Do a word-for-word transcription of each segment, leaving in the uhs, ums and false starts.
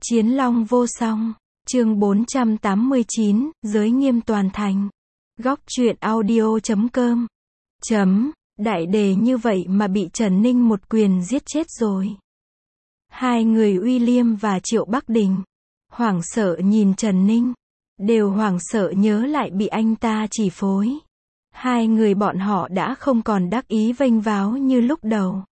Chiến long vô song. Chương bốn trăm tám mươi chín, giới nghiêm toàn thành. Góc truyện audio chấm com. Chấm, đại đề như vậy mà bị Trần Ninh một quyền giết chết rồi. Hai người William và Triệu Bắc Đình, hoảng sợ nhìn Trần Ninh, đều hoảng sợ nhớ lại bị anh ta chỉ phối. Hai người bọn họ đã không còn đắc ý vênh váo như lúc đầu,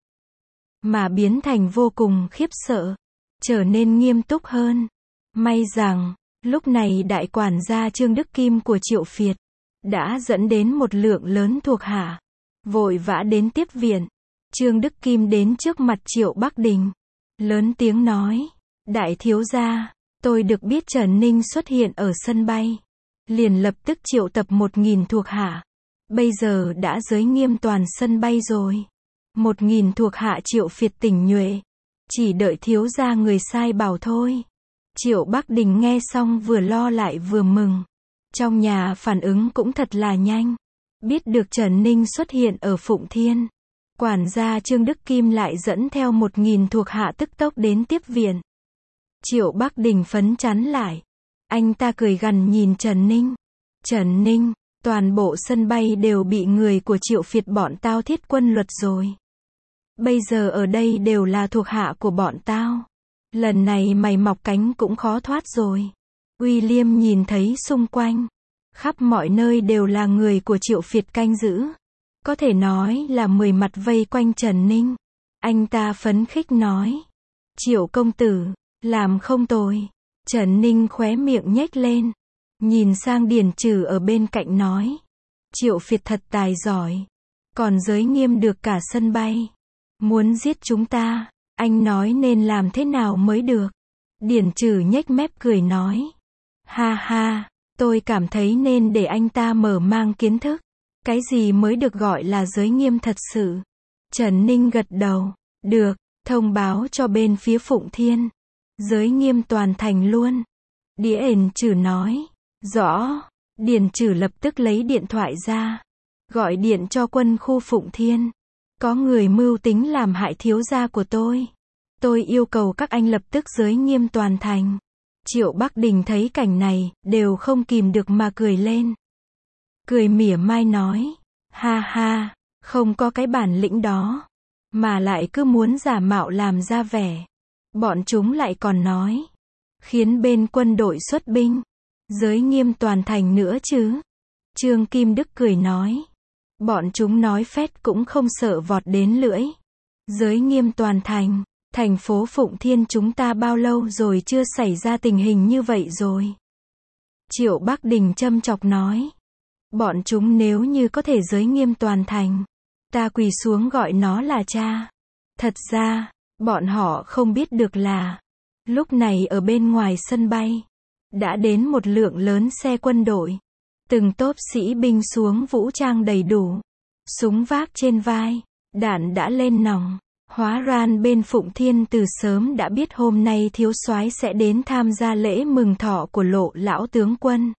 mà biến thành vô cùng khiếp sợ, trở nên nghiêm túc hơn. May rằng, lúc này đại quản gia Trương Đức Kim của Triệu Việt đã dẫn đến một lượng lớn thuộc hạ, vội vã đến tiếp viện. Trương Đức Kim đến trước mặt Triệu Bắc Đình, lớn tiếng nói: đại thiếu gia, tôi được biết Trần Ninh xuất hiện ở sân bay, liền lập tức triệu tập một nghìn thuộc hạ. Bây giờ đã giới nghiêm toàn sân bay rồi. Một nghìn thuộc hạ Triệu Việt tỉnh nhuệ, chỉ đợi thiếu gia người sai bảo thôi. Triệu Bắc Đình nghe xong vừa lo lại vừa mừng. Trong nhà phản ứng cũng thật là nhanh. Biết được Trần Ninh xuất hiện ở Phụng Thiên, quản gia Trương Đức Kim lại dẫn theo một nghìn thuộc hạ tức tốc đến tiếp viện. Triệu Bắc Đình phấn chấn lại. Anh ta cười gằn nhìn Trần Ninh. Trần Ninh, toàn bộ sân bay đều bị người của Triệu Việt bọn tao thiết quân luật rồi. Bây giờ ở đây đều là thuộc hạ của bọn tao. Lần này mày mọc cánh cũng khó thoát rồi. William nhìn thấy xung quanh, khắp mọi nơi đều là người của Triệu Việt canh giữ. Có thể nói là mười mặt vây quanh Trần Ninh. Anh ta phấn khích nói: Triệu công tử, làm không tồi. Trần Ninh khóe miệng nhếch lên, nhìn sang Điền Trừ ở bên cạnh nói: Triệu Việt thật tài giỏi, còn giới nghiêm được cả sân bay. Muốn giết chúng ta, anh nói nên làm thế nào mới được? Điền Trừ nhếch mép cười nói: ha ha, tôi cảm thấy nên để anh ta mở mang kiến thức, cái gì mới được gọi là giới nghiêm thật sự. Trần Ninh gật đầu: được, thông báo cho bên phía Phụng Thiên, giới nghiêm toàn thành luôn. Điền Trừ nói: rõ. Điền Trừ lập tức lấy điện thoại ra, gọi điện cho quân khu Phụng Thiên. Có người mưu tính làm hại thiếu gia của tôi. Tôi yêu cầu các anh lập tức giới nghiêm toàn thành. Triệu Bắc Đình thấy cảnh này, đều không kìm được mà cười lên. Cười mỉa mai nói: ha ha, không có cái bản lĩnh đó, mà lại cứ muốn giả mạo làm ra vẻ. Bọn chúng lại còn nói, khiến bên quân đội xuất binh, giới nghiêm toàn thành nữa chứ. Trương Kim Đức cười nói: bọn chúng nói phét cũng không sợ vọt đến lưỡi. Giới nghiêm toàn thành, thành phố Phụng Thiên chúng ta bao lâu rồi chưa xảy ra tình hình như vậy rồi. Triệu Bắc Đình châm chọc nói: bọn chúng nếu như có thể giới nghiêm toàn thành, ta quỳ xuống gọi nó là cha. Thật ra, bọn họ không biết được là, lúc này ở bên ngoài sân bay, đã đến một lượng lớn xe quân đội. Từng tốp sĩ binh xuống vũ trang đầy đủ, súng vác trên vai, đạn đã lên nòng. Hóa ra bên Phụng Thiên từ sớm đã biết hôm nay thiếu soái sẽ đến tham gia lễ mừng thọ của Lộ lão tướng quân.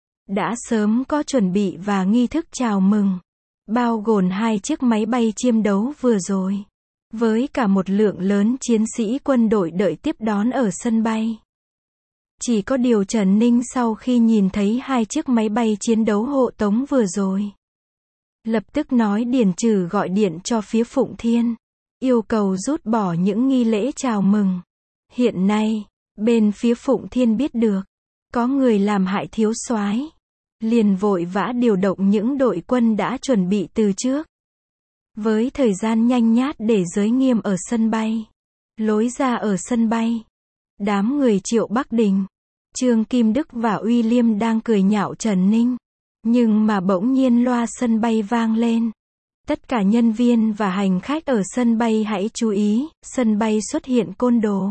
Đã sớm có chuẩn bị và nghi thức chào mừng, bao gồm hai chiếc máy bay chiêm đấu vừa rồi, với cả một lượng lớn chiến sĩ quân đội đợi tiếp đón ở sân bay. Chỉ có điều Trần Ninh sau khi nhìn thấy hai chiếc máy bay chiến đấu hộ tống vừa rồi, lập tức nói Điền Trừ gọi điện cho phía Phụng Thiên, yêu cầu rút bỏ những nghi lễ chào mừng. Hiện nay, bên phía Phụng Thiên biết được, có người làm hại thiếu soái, liền vội vã điều động những đội quân đã chuẩn bị từ trước. Với thời gian nhanh nhát để giới nghiêm ở sân bay, lối ra ở sân bay, đám người Triệu Bắc Đình, Trương Kim Đức và William đang cười nhạo Trần Ninh. Nhưng mà bỗng nhiên loa sân bay vang lên. Tất cả nhân viên và hành khách ở sân bay hãy chú ý, sân bay xuất hiện côn đồ.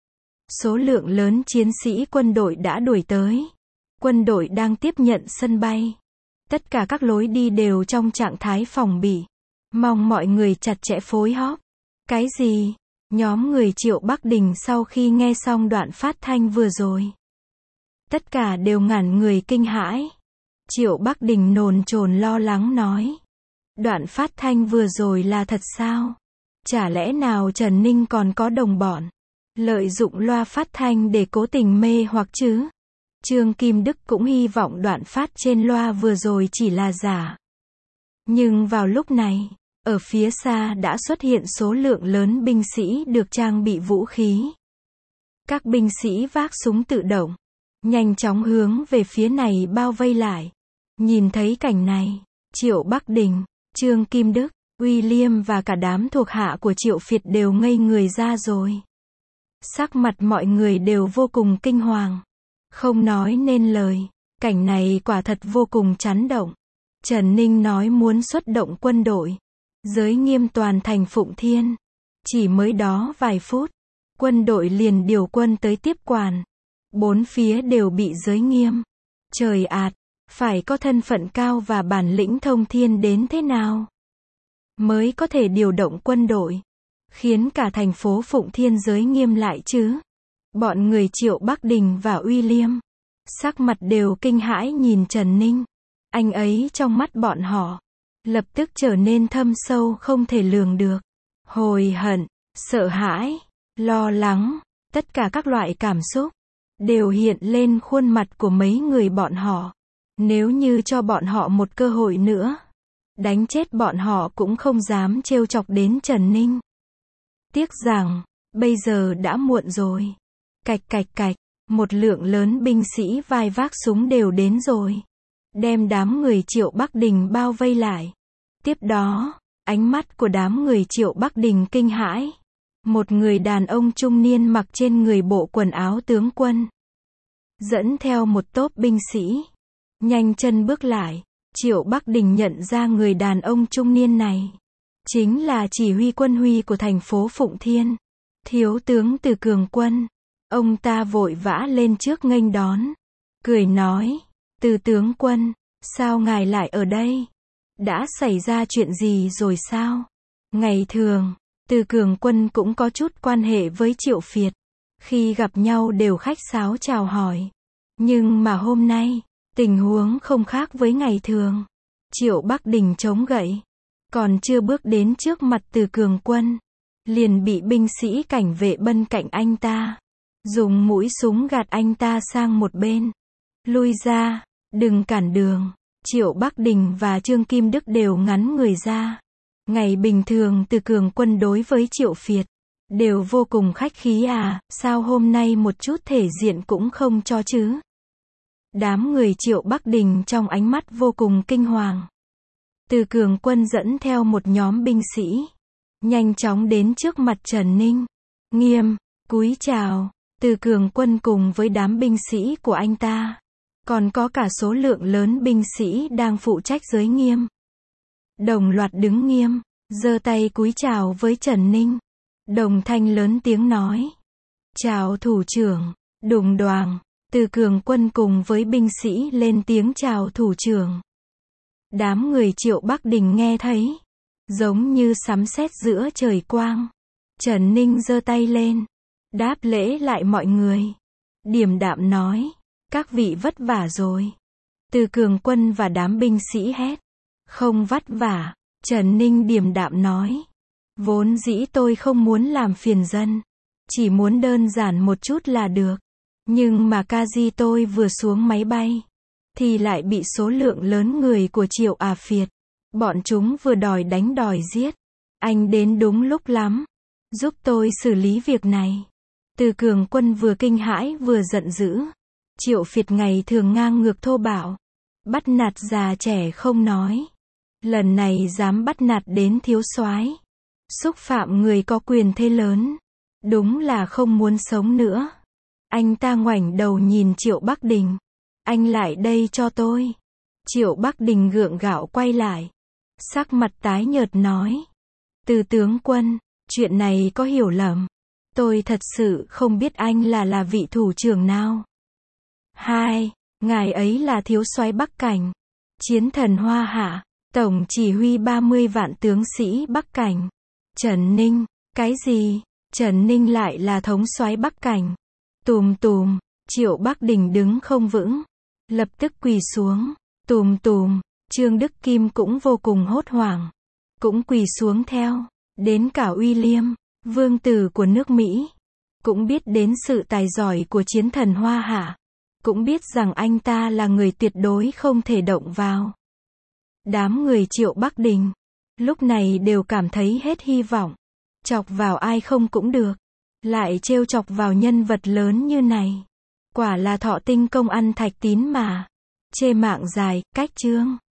Số lượng lớn chiến sĩ quân đội đã đuổi tới. Quân đội đang tiếp nhận sân bay. Tất cả các lối đi đều trong trạng thái phòng bị. Mong mọi người chặt chẽ phối hợp. Cái gì? Nhóm người Triệu Bắc Đình sau khi nghe xong đoạn phát thanh vừa rồi, tất cả đều ngẩn người kinh hãi. Triệu Bắc Đình nồn chồn lo lắng nói: đoạn phát thanh vừa rồi là thật sao? Chả lẽ nào Trần Ninh còn có đồng bọn? lợi dụng loa phát thanh để cố tình mê hoặc chứ. Trương Kim Đức cũng hy vọng đoạn phát trên loa vừa rồi chỉ là giả. Nhưng vào lúc này, ở phía xa đã xuất hiện số lượng lớn binh sĩ được trang bị vũ khí. Các binh sĩ vác súng tự động, nhanh chóng hướng về phía này bao vây lại. Nhìn thấy cảnh này, Triệu Bắc Đình, Trương Kim Đức, William và cả đám thuộc hạ của Triệu Việt đều ngây người ra rồi. Sắc mặt mọi người đều vô cùng kinh hoàng, không nói nên lời. Cảnh này quả thật vô cùng chấn động. Trần Ninh nói muốn xuất động quân đội, giới nghiêm toàn thành Phụng Thiên. Chỉ mới đó vài phút, quân đội liền điều quân tới tiếp quản. Bốn phía đều bị giới nghiêm. Trời ạt, phải có thân phận cao và bản lĩnh thông thiên đến thế nào mới có thể điều động quân đội, khiến cả thành phố Phụng Thiên giới nghiêm lại chứ. Bọn người Triệu Bắc Đình và William, sắc mặt đều kinh hãi nhìn Trần Ninh. Anh ấy trong mắt bọn họ, lập tức trở nên thâm sâu không thể lường được. Hối hận, sợ hãi, lo lắng, tất cả các loại cảm xúc, đều hiện lên khuôn mặt của mấy người bọn họ. Nếu như cho bọn họ một cơ hội nữa, đánh chết bọn họ cũng không dám trêu chọc đến Trần Ninh. Tiếc rằng, bây giờ đã muộn rồi. Cạch cạch cạch, một lượng lớn binh sĩ vai vác súng đều đến rồi. Đem đám người Triệu Bắc Đình bao vây lại. Tiếp đó, ánh mắt của đám người Triệu Bắc Đình kinh hãi. Một người đàn ông trung niên mặc trên người bộ quần áo tướng quân, dẫn theo một tốp binh sĩ, nhanh chân bước lại. Triệu Bắc Đình nhận ra người đàn ông trung niên này chính là chỉ huy quân huy của thành phố Phụng Thiên, thiếu tướng Từ Cường Quân. Ông ta vội vã lên trước nghênh đón, cười nói: Từ tướng quân, sao ngài lại ở đây? Đã xảy ra chuyện gì rồi sao? Ngày thường, Từ Cường Quân cũng có chút quan hệ với Triệu Việt, khi gặp nhau đều khách sáo chào hỏi. Nhưng mà hôm nay, tình huống không khác với ngày thường. Triệu Bắc Đình chống gậy, còn chưa bước đến trước mặt Từ Cường Quân, liền bị binh sĩ cảnh vệ bên cạnh anh ta dùng mũi súng gạt anh ta sang một bên. Lui ra, đừng cản đường. Triệu Bắc Đình và Trương Kim Đức đều ngắn người ra. Ngày bình thường Từ Cường Quân đối với Triệu Việt đều vô cùng khách khí à, sao hôm nay một chút thể diện cũng không cho chứ? Đám người Triệu Bắc Đình trong ánh mắt vô cùng kinh hoàng. Từ Cường Quân dẫn theo một nhóm binh sĩ, nhanh chóng đến trước mặt Trần Ninh. Nghiêm, cúi chào. Từ Cường Quân cùng với đám binh sĩ của anh ta, còn có cả số lượng lớn binh sĩ đang phụ trách giới nghiêm, đồng loạt đứng nghiêm, giơ tay cúi chào với Trần Ninh. Đồng thanh lớn tiếng nói: Chào thủ trưởng. Đùng đoàng, Từ Cường Quân cùng với binh sĩ lên tiếng chào thủ trưởng. Đám người Triệu Bắc Đình nghe thấy, giống như sấm sét giữa trời quang. Trần Ninh giơ tay lên, đáp lễ lại mọi người. Điềm đạm nói: Các vị vất vả rồi. Từ Cường Quân và đám binh sĩ hét: Không vất vả. Trần Ninh điềm đạm nói: Vốn dĩ tôi không muốn làm phiền dân, chỉ muốn đơn giản một chút là được. Nhưng mà ca di tôi vừa xuống máy bay, thì lại bị số lượng lớn người của Triệu Ả Việt, bọn chúng vừa đòi đánh đòi giết. Anh đến đúng lúc lắm, giúp tôi xử lý việc này. Từ Cường Quân vừa kinh hãi vừa giận dữ. Triệu Việt ngày thường ngang ngược thô bạo, bắt nạt già trẻ không nói, lần này dám bắt nạt đến thiếu soái, xúc phạm người có quyền thế lớn, đúng là không muốn sống nữa. Anh ta ngoảnh đầu nhìn Triệu Bắc Đình: Anh lại đây cho tôi. Triệu Bắc Đình gượng gạo quay lại, sắc mặt tái nhợt nói: Từ tướng quân, chuyện này có hiểu lầm. Tôi thật sự không biết anh là là vị thủ trưởng nào. Hai, ngài ấy là thiếu soái Bắc Cảnh, chiến thần Hoa Hạ, tổng chỉ huy ba mươi vạn tướng sĩ Bắc Cảnh. Trần Ninh, cái gì? Trần Ninh lại là thống soái Bắc Cảnh? Tùm tùm, Triệu Bắc Đình đứng không vững, lập tức quỳ xuống. Tùm tùm, Trương Đức Kim cũng vô cùng hốt hoảng, cũng quỳ xuống theo. Đến cả William, vương tử của nước Mỹ, cũng biết đến sự tài giỏi của chiến thần Hoa Hạ, cũng biết rằng anh ta là người tuyệt đối không thể động vào. Đám người Triệu Bắc Đình, lúc này đều cảm thấy hết hy vọng. Chọc vào ai không cũng được. Lại trêu chọc vào nhân vật lớn như này. Quả là thọ tinh công ăn thạch tín mà. Chê mạng dài, cách chương.